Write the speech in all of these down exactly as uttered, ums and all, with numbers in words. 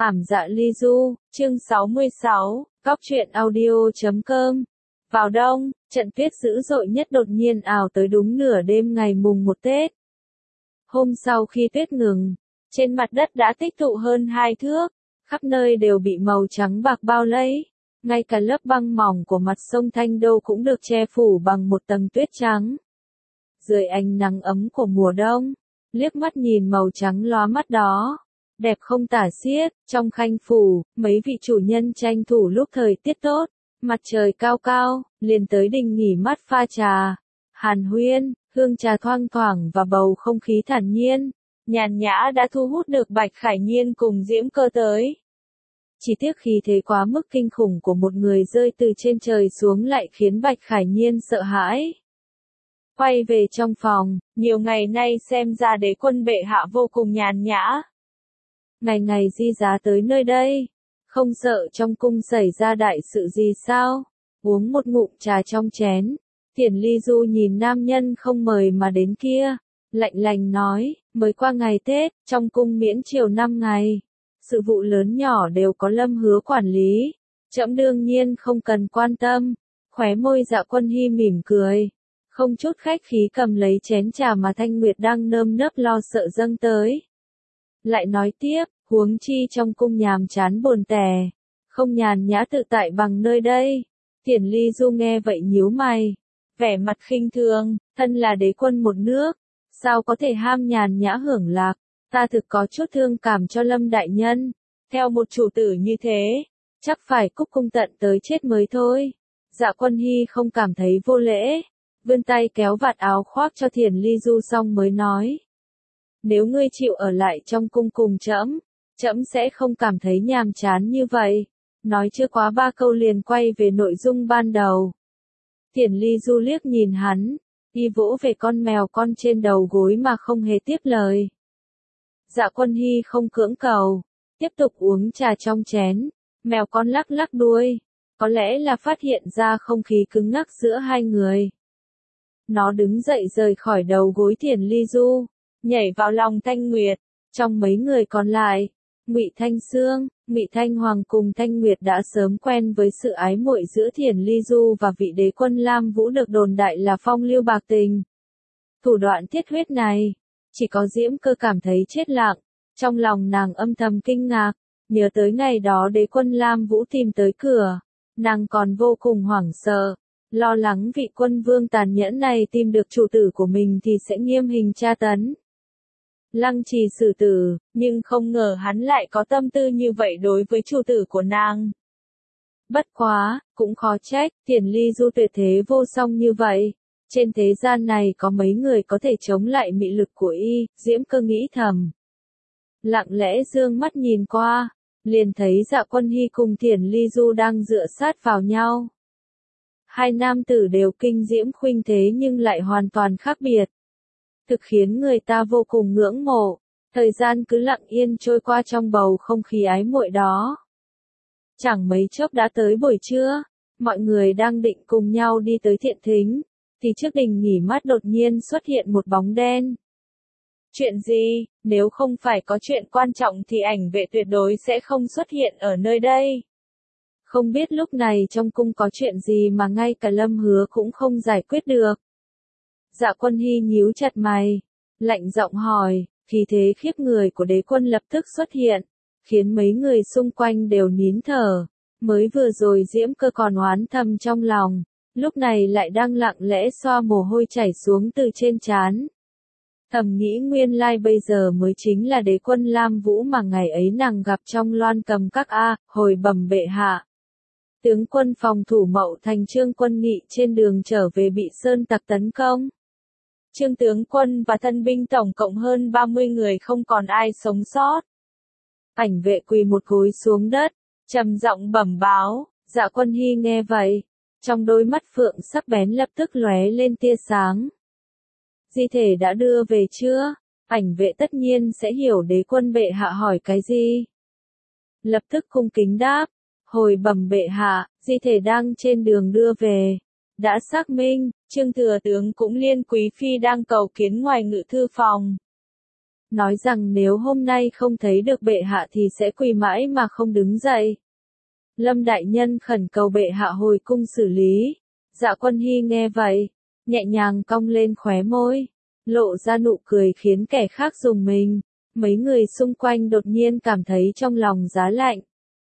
Ảm dạ ly du, chương sáu mươi sáu, Cóc truyện audio chấm com. Vào đông, trận tuyết dữ dội nhất đột nhiên ào tới đúng nửa đêm ngày mùng một Tết. Hôm sau khi tuyết ngừng, trên mặt đất đã tích tụ hơn hai thước, khắp nơi đều bị màu trắng bạc bao lấy. Ngay cả lớp băng mỏng của mặt sông Thanh Đô cũng được che phủ bằng một tầng tuyết trắng. Dưới ánh nắng ấm của mùa đông, liếc mắt nhìn màu trắng lóa mắt đó, đẹp không tả xiết. Trong khanh phủ, mấy vị chủ nhân tranh thủ lúc thời tiết tốt, mặt trời cao cao, liền tới đình nghỉ mát pha trà, hàn huyên, hương trà thoang thoảng và bầu không khí thản nhiên, nhàn nhã đã thu hút được Bạch Khải Nhiên cùng Diễm Cơ tới. Chỉ tiếc khí thế quá mức kinh khủng của một người rơi từ trên trời xuống lại khiến Bạch Khải Nhiên sợ hãi. Quay về trong phòng, nhiều ngày nay xem ra đế quân bệ hạ vô cùng nhàn nhã. Ngày ngày di giá tới nơi đây, không sợ trong cung xảy ra đại sự gì sao? Uống một ngụm trà trong chén, Thiển Ly Du nhìn nam nhân không mời mà đến kia, lạnh lành nói, mới qua ngày Tết, trong cung miễn triều năm ngày. Sự vụ lớn nhỏ đều có Lâm Hứa quản lý, trẫm đương nhiên không cần quan tâm. Khóe môi Dạ Quân Hy mỉm cười, không chút khách khí cầm lấy chén trà mà Thanh Nguyệt đang nơm nớp lo sợ dâng tới. Lại nói tiếp, huống chi trong cung nhàm chán buồn tẻ, không nhàn nhã tự tại bằng nơi đây. Thiển Ly Du nghe vậy nhíu mày, vẻ mặt khinh thường, thân là đế quân một nước, sao có thể ham nhàn nhã hưởng lạc, ta thực có chút thương cảm cho Lâm đại nhân, theo một chủ tử như thế, chắc phải cúc cung tận tới chết mới thôi. Dạ Quân Hy không cảm thấy vô lễ, vươn tay kéo vạt áo khoác cho Thiển Ly Du xong mới nói. Nếu ngươi chịu ở lại trong cung cùng trẫm, trẫm sẽ không cảm thấy nhàm chán như vậy. Nói chưa quá ba câu liền quay về nội dung ban đầu. Thiển Ly Du liếc nhìn hắn, đi vỗ về con mèo con trên đầu gối mà không hề tiếp lời. Dạ Quân Hy không cưỡng cầu, tiếp tục uống trà trong chén, mèo con lắc lắc đuôi, có lẽ là phát hiện ra không khí cứng ngắc giữa hai người. Nó đứng dậy rời khỏi đầu gối Thiển Ly Du, nhảy vào lòng Thanh Nguyệt. Trong mấy người còn lại, Ngụy Thanh Sương, Ngụy Thanh Hoàng cùng Thanh Nguyệt đã sớm quen với sự ái muội giữa Thiển Ly Du và vị đế quân Lam Vũ được đồn đại là phong lưu bạc tình. Thủ đoạn thiết huyết này, chỉ có Diễm Cơ cảm thấy chết lặng, trong lòng nàng âm thầm kinh ngạc, nhớ tới ngày đó đế quân Lam Vũ tìm tới cửa, nàng còn vô cùng hoảng sợ, lo lắng vị quân vương tàn nhẫn này tìm được chủ tử của mình thì sẽ nghiêm hình tra tấn, lăng trì xử tử, nhưng không ngờ hắn lại có tâm tư như vậy đối với chủ tử của nàng. Bất quá, cũng khó trách, Thiển Ly Du tuyệt thế vô song như vậy, trên thế gian này có mấy người có thể chống lại mị lực của y, Diễm Cơ nghĩ thầm. Lặng lẽ dương mắt nhìn qua, liền thấy Dạ Quân Hy cùng Thiển Ly Du đang dựa sát vào nhau. Hai nam tử đều kinh diễm khuynh thế nhưng lại hoàn toàn khác biệt, thực khiến người ta vô cùng ngưỡng mộ. Thời gian cứ lặng yên trôi qua trong bầu không khí ái muội đó. Chẳng mấy chốc đã tới buổi trưa, mọi người đang định cùng nhau đi tới thiện thính, thì trước đình nghỉ mát đột nhiên xuất hiện một bóng đen. Chuyện gì? Nếu không phải có chuyện quan trọng thì ảnh vệ tuyệt đối sẽ không xuất hiện ở nơi đây. Không biết lúc này trong cung có chuyện gì mà ngay cả Lâm Hứa cũng không giải quyết được. Dạ Quân Hy nhíu chặt mày, lạnh giọng hỏi, khí thế khiếp người của đế quân lập tức xuất hiện, khiến mấy người xung quanh đều nín thở. Mới vừa rồi Diễm Cơ còn oán thầm trong lòng, lúc này lại đang lặng lẽ xoa mồ hôi chảy xuống từ trên trán. Thầm nghĩ nguyên lai bây giờ mới chính là đế quân Lam Vũ mà ngày ấy nàng gặp trong Loan Cầm Các a, hồi bẩm bệ hạ. Tướng quân phòng thủ Mậu Thành Trương Quân Nghị trên đường trở về bị sơn tặc tấn công. Trương tướng quân và thân binh tổng cộng hơn ba mươi người không còn ai sống sót. Ảnh vệ quỳ một gối xuống đất, trầm giọng bẩm báo. Dạ Quân Hy nghe vậy, trong đôi mắt phượng sắc bén lập tức lóe lên tia sáng. Di thể đã đưa về chưa? Ảnh vệ tất nhiên sẽ hiểu đế quân bệ hạ hỏi cái gì. Lập tức cung kính đáp, hồi bẩm bệ hạ, di thể đang trên đường đưa về. Đã xác minh, Trương thừa tướng cũng liên quý phi đang cầu kiến ngoài ngự thư phòng. nói rằng nếu hôm nay không thấy được bệ hạ thì sẽ quỳ mãi mà không đứng dậy. Lâm đại nhân khẩn cầu bệ hạ hồi cung xử lý. Dạ Quân Hy nghe vậy, nhẹ nhàng cong lên khóe môi, lộ ra nụ cười khiến kẻ khác rùng mình. Mấy người xung quanh đột nhiên cảm thấy trong lòng giá lạnh.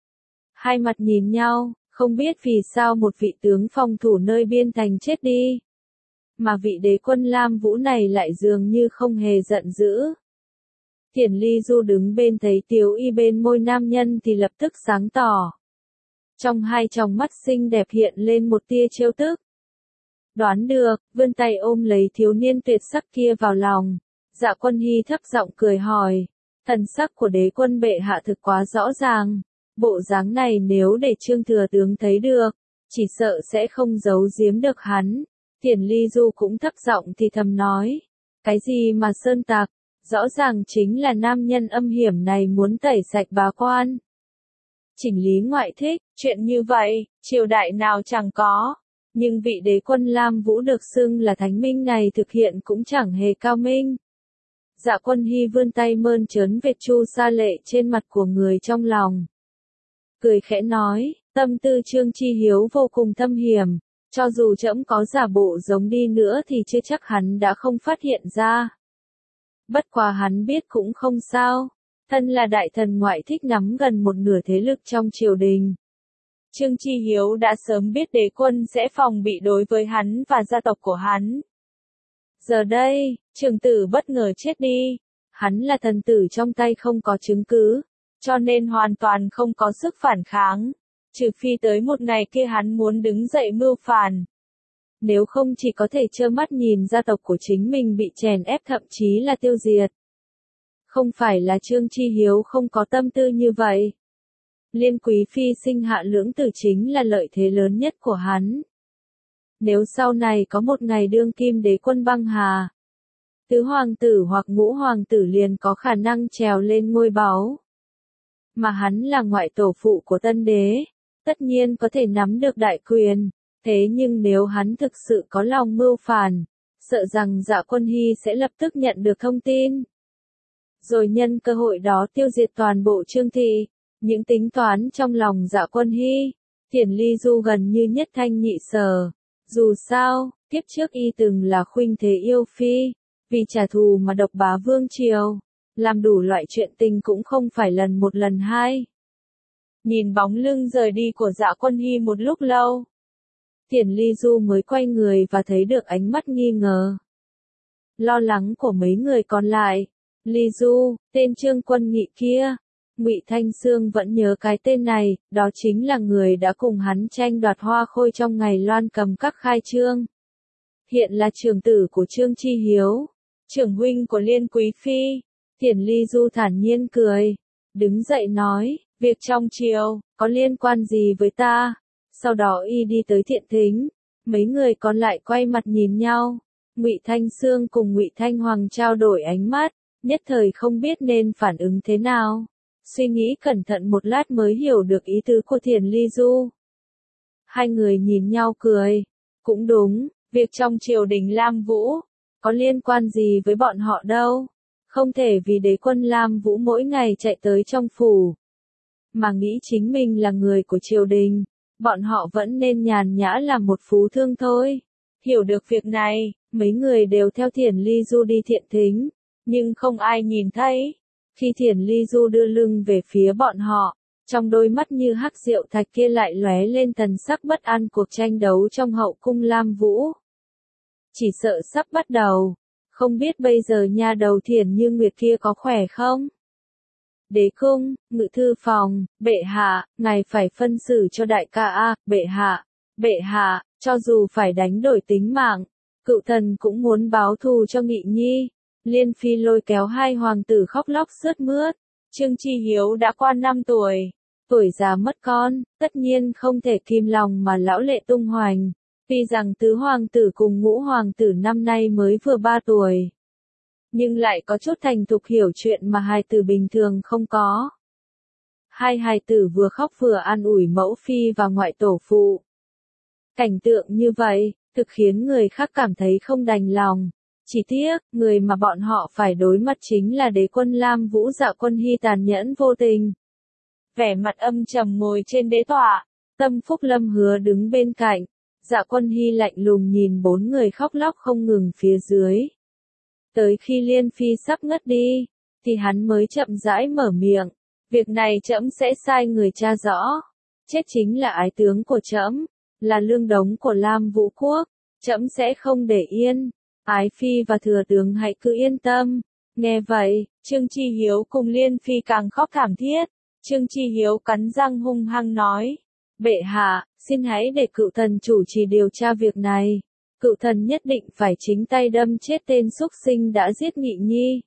Hai mặt nhìn nhau, không biết vì sao một vị tướng phòng thủ nơi biên thành chết đi, mà vị đế quân Lam Vũ này lại dường như không hề giận dữ. Thiển Ly Du đứng bên thấy Tiếu Y bên môi nam nhân thì lập tức sáng tỏ. Trong hai tròng mắt xinh đẹp hiện lên một tia trêu tức. Đoán được, vươn tay ôm lấy thiếu niên tuyệt sắc kia vào lòng. Dạ Quân Hy thấp giọng cười hỏi, thần sắc của đế quân bệ hạ thực quá rõ ràng. Bộ dáng này nếu để Trương thừa tướng thấy được, chỉ sợ sẽ không giấu giếm được hắn. Thiển Ly Du cũng thấp giọng thì thầm nói, cái gì mà sơn tặc, rõ ràng chính là nam nhân âm hiểm này muốn tẩy sạch bá quan. Chỉnh lý ngoại thích, chuyện như vậy, triều đại nào chẳng có, nhưng vị đế quân Lam Vũ được xưng là thánh minh này thực hiện cũng chẳng hề cao minh. Dạ Quân Hy vươn tay mơn trớn vệt chu sa lệ trên mặt của người trong lòng. Cười khẽ nói, tâm tư Trương Chi Hiếu vô cùng thâm hiểm, cho dù trẫm có giả bộ giống đi nữa thì chưa chắc hắn đã không phát hiện ra. Bất quá hắn biết cũng không sao, thân là đại thần ngoại thích nắm gần một nửa thế lực trong triều đình. Trương Chi Hiếu đã sớm biết đế quân sẽ phòng bị đối với hắn và gia tộc của hắn. Giờ đây, trường tử bất ngờ chết đi, hắn là thần tử trong tay không có chứng cứ, cho nên hoàn toàn không có sức phản kháng, trừ phi tới một ngày kia hắn muốn đứng dậy mưu phản. Nếu không chỉ có thể trơ mắt nhìn gia tộc của chính mình bị chèn ép thậm chí là tiêu diệt. Không phải là Trương Chi Hiếu không có tâm tư như vậy. Liên quý phi sinh hạ lưỡng tử chính là lợi thế lớn nhất của hắn. Nếu sau này có một ngày đương kim đế quân băng hà, tứ hoàng tử hoặc ngũ hoàng tử liền có khả năng trèo lên ngôi báu. Mà hắn là ngoại tổ phụ của tân đế, tất nhiên có thể nắm được đại quyền, thế nhưng nếu hắn thực sự có lòng mưu phản, sợ rằng Dạ Quân Hy sẽ lập tức nhận được thông tin. Rồi nhân cơ hội đó tiêu diệt toàn bộ Trương thị. Những tính toán trong lòng Dạ Quân Hy, Thiển Ly Du gần như nhất thanh nhị sở. Dù sao, kiếp trước y từng là khuynh thế yêu phi, vì trả thù mà độc bá vương triều, làm đủ loại chuyện tình cũng không phải lần một lần hai. Nhìn bóng lưng rời đi của Dạ Quân Hy một lúc lâu, Thiển Ly Du mới quay người và thấy được ánh mắt nghi ngờ, lo lắng của mấy người còn lại. Ly Du, tên Trương Quân Nghị kia. Ngụy Thanh Sương vẫn nhớ cái tên này, đó chính là người đã cùng hắn tranh đoạt hoa khôi trong ngày Loan Cầm Các khai trương. Hiện là trưởng tử của Trương Chi Hiếu, trưởng huynh của Liên Quý Phi. Thiển Ly Du thản nhiên cười, đứng dậy nói, việc trong triều, có liên quan gì với ta? Sau đó y đi tới thiện thính, mấy người còn lại quay mặt nhìn nhau. Ngụy Thanh Sương cùng Ngụy Thanh Hoàng trao đổi ánh mắt, nhất thời không biết nên phản ứng thế nào. Suy nghĩ cẩn thận một lát mới hiểu được ý tứ của Thiển Ly Du. Hai người nhìn nhau cười. Cũng đúng, việc trong triều đình Lam Vũ, có liên quan gì với bọn họ đâu. Không thể vì đế quân Lam Vũ mỗi ngày chạy tới trong phủ, mà nghĩ chính mình là người của triều đình. Bọn họ vẫn nên nhàn nhã làm một phú thương thôi. Hiểu được việc này, mấy người đều theo Thiển Ly Du đi thiện thính, nhưng không ai nhìn thấy. Khi Thiển Ly Du đưa lưng về phía bọn họ, trong đôi mắt như hắc rượu thạch kia lại lóe lên thần sắc bất an cuộc tranh đấu trong hậu cung Lam Vũ. Chỉ sợ sắp bắt đầu, không biết bây giờ nha đầu Thiển Như Nguyệt kia có khỏe không? Đế cung, ngự thư phòng, bệ hạ, ngài phải phân xử cho đại ca a, bệ hạ, bệ hạ, cho dù phải đánh đổi tính mạng, cựu thần cũng muốn báo thù cho Nghị Nhi. Liên Phi lôi kéo hai hoàng tử khóc lóc sướt mướt. Trương Chi Hiếu đã qua năm tuổi, tuổi già mất con, tất nhiên không thể kìm lòng mà lão lệ tung hoành. Tuy rằng tứ hoàng tử cùng ngũ hoàng tử năm nay mới vừa ba tuổi, nhưng lại có chút thành thục hiểu chuyện mà hài tử bình thường không có. Hai hài tử vừa khóc vừa an ủi mẫu phi và ngoại tổ phụ. Cảnh tượng như vậy, thực khiến người khác cảm thấy không đành lòng. Chỉ tiếc, người mà bọn họ phải đối mặt chính là đế quân Lam Vũ Dạ Quân Hy tàn nhẫn vô tình. Vẻ mặt âm trầm ngồi trên đế tọa, Tâm Phúc Lâm Hứa đứng bên cạnh, Dạ Quân Hy lạnh lùng nhìn bốn người khóc lóc không ngừng phía dưới. Tới khi Liên Phi sắp ngất đi, thì hắn mới chậm rãi mở miệng, việc này trẫm sẽ sai người tra rõ, chết chính là ái tướng của trẫm, là lương đống của Lam Vũ Quốc, trẫm sẽ không để yên. Ái Phi và thừa tướng hãy cứ yên tâm. Nghe vậy, Trương Chi Hiếu cùng Liên Phi càng khóc thảm thiết. Trương Chi Hiếu cắn răng hung hăng nói, bệ hạ, xin hãy để cựu thần chủ trì điều tra việc này. Cựu thần nhất định phải chính tay đâm chết tên xúc sinh đã giết Nghị Nhi.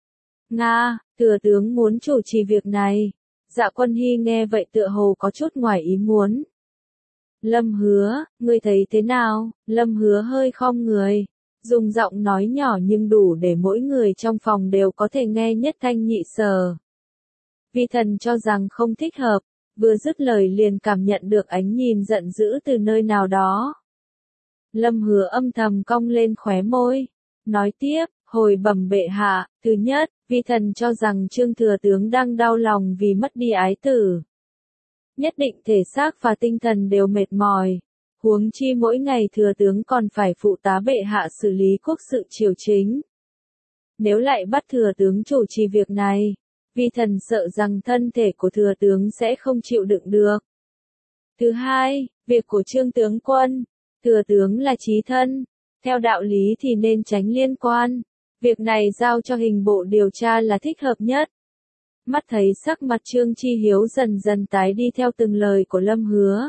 Nga, thừa tướng muốn chủ trì việc này. Dạ Quân Hy nghe vậy tựa hồ có chút ngoài ý muốn. Lâm Hứa, ngươi thấy thế nào? Lâm Hứa hơi khom người, dùng giọng nói nhỏ nhưng đủ để mỗi người trong phòng đều có thể nghe nhất thanh nhị sở. Vi thần cho rằng không thích hợp, vừa dứt lời liền cảm nhận được ánh nhìn giận dữ từ nơi nào đó. Lâm Hứa âm thầm cong lên khóe môi, nói tiếp, hồi bẩm bệ hạ, thứ nhất, vi thần cho rằng Trương thừa tướng đang đau lòng vì mất đi ái tử. Nhất định thể xác và tinh thần đều mệt mỏi, huống chi mỗi ngày thừa tướng còn phải phụ tá bệ hạ xử lý quốc sự triều chính. Nếu lại bắt thừa tướng chủ trì việc này, vi thần sợ rằng thân thể của thừa tướng sẽ không chịu đựng được. Thứ hai, việc của Trương tướng quân, thừa tướng là chí thân, theo đạo lý thì nên tránh liên quan, việc này giao cho hình bộ điều tra là thích hợp nhất. Mắt thấy sắc mặt Trương Chi Hiếu dần dần tái đi theo từng lời của Lâm Hứa.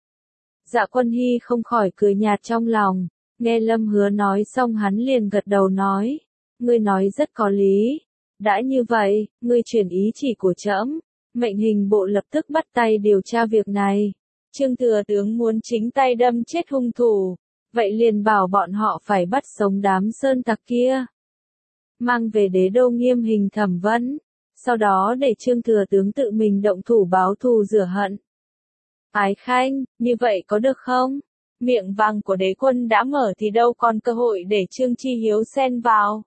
Dạ Quân Hy không khỏi cười nhạt trong lòng, nghe Lâm Hứa nói xong hắn liền gật đầu nói, ngươi nói rất có lý, đã như vậy, ngươi truyền ý chỉ của trẫm, mệnh hình bộ lập tức bắt tay điều tra việc này. Trương thừa tướng muốn chính tay đâm chết hung thủ, vậy liền bảo bọn họ phải bắt sống đám sơn tặc kia, mang về đế đô nghiêm hình thẩm vấn, sau đó để Trương thừa tướng tự mình động thủ báo thù rửa hận. Ái Khanh, như vậy có được không? Miệng vàng của đế quân đã mở thì đâu còn cơ hội để Trương Chi Hiếu xen vào.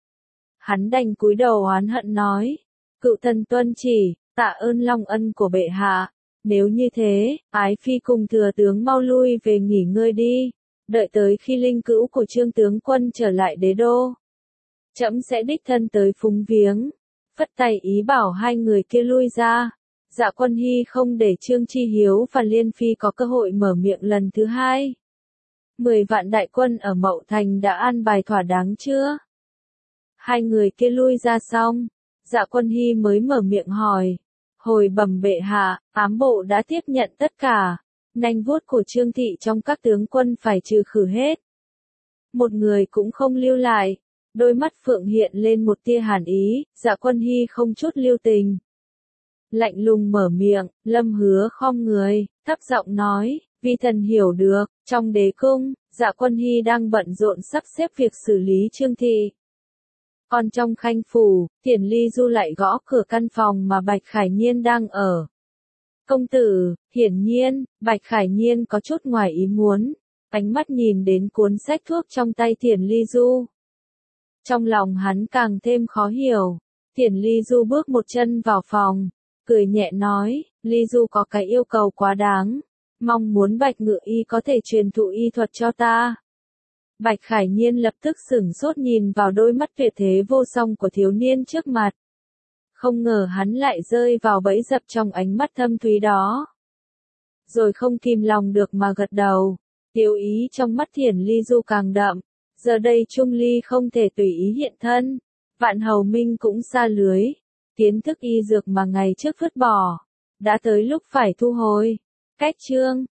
Hắn đành cúi đầu oán hận nói, cựu thần tuân chỉ, tạ ơn long ân của bệ hạ. Nếu như thế, Ái Phi cùng thừa tướng mau lui về nghỉ ngơi đi, đợi tới khi linh cữu của Trương tướng quân trở lại đế đô. Trẫm sẽ đích thân tới phúng viếng, phất tay ý bảo hai người kia lui ra. Dạ Quân Hy không để Trương Chi Hiếu và Liên Phi có cơ hội mở miệng lần thứ hai. Mười vạn đại quân ở Mậu Thành đã an bài thỏa đáng chưa? Hai người kia lui ra xong, Dạ Quân Hy mới mở miệng hỏi. Hồi bẩm bệ hạ, ám bộ đã tiếp nhận tất cả, nanh vuốt của Trương thị trong các tướng quân phải trừ khử hết. Một người cũng không lưu lại, đôi mắt Phượng hiện lên một tia hàn ý, Dạ Quân Hy không chút lưu tình. Lạnh lùng mở miệng, Lâm Hứa khom người, thấp giọng nói, vi thần hiểu được, trong đế cung, Dạ Quân Hy đang bận rộn sắp xếp việc xử lý Trương thị. Còn trong khanh phủ, Thiển Ly Du lại gõ cửa căn phòng mà Bạch Khải Nhiên đang ở. Công tử, hiển nhiên, Bạch Khải Nhiên có chút ngoài ý muốn, ánh mắt nhìn đến cuốn sách thuốc trong tay Thiển Ly Du. Trong lòng hắn càng thêm khó hiểu, Thiển Ly Du bước một chân vào phòng, cười nhẹ nói, Ly Du có cái yêu cầu quá đáng, mong muốn Bạch Ngự Y có thể truyền thụ y thuật cho ta. Bạch Khải Nhiên lập tức sửng sốt nhìn vào đôi mắt tuyệt thế vô song của thiếu niên trước mặt. Không ngờ hắn lại rơi vào bẫy dập trong ánh mắt thâm thúy đó. Rồi không kìm lòng được mà gật đầu, tiêu ý trong mắt Thiển Ly Du càng đậm, giờ đây Trung Ly không thể tùy ý hiện thân, Vạn Hầu Minh cũng xa lưới, kiến thức y dược mà ngày trước vứt bỏ, đã tới lúc phải thu hồi. Cách chương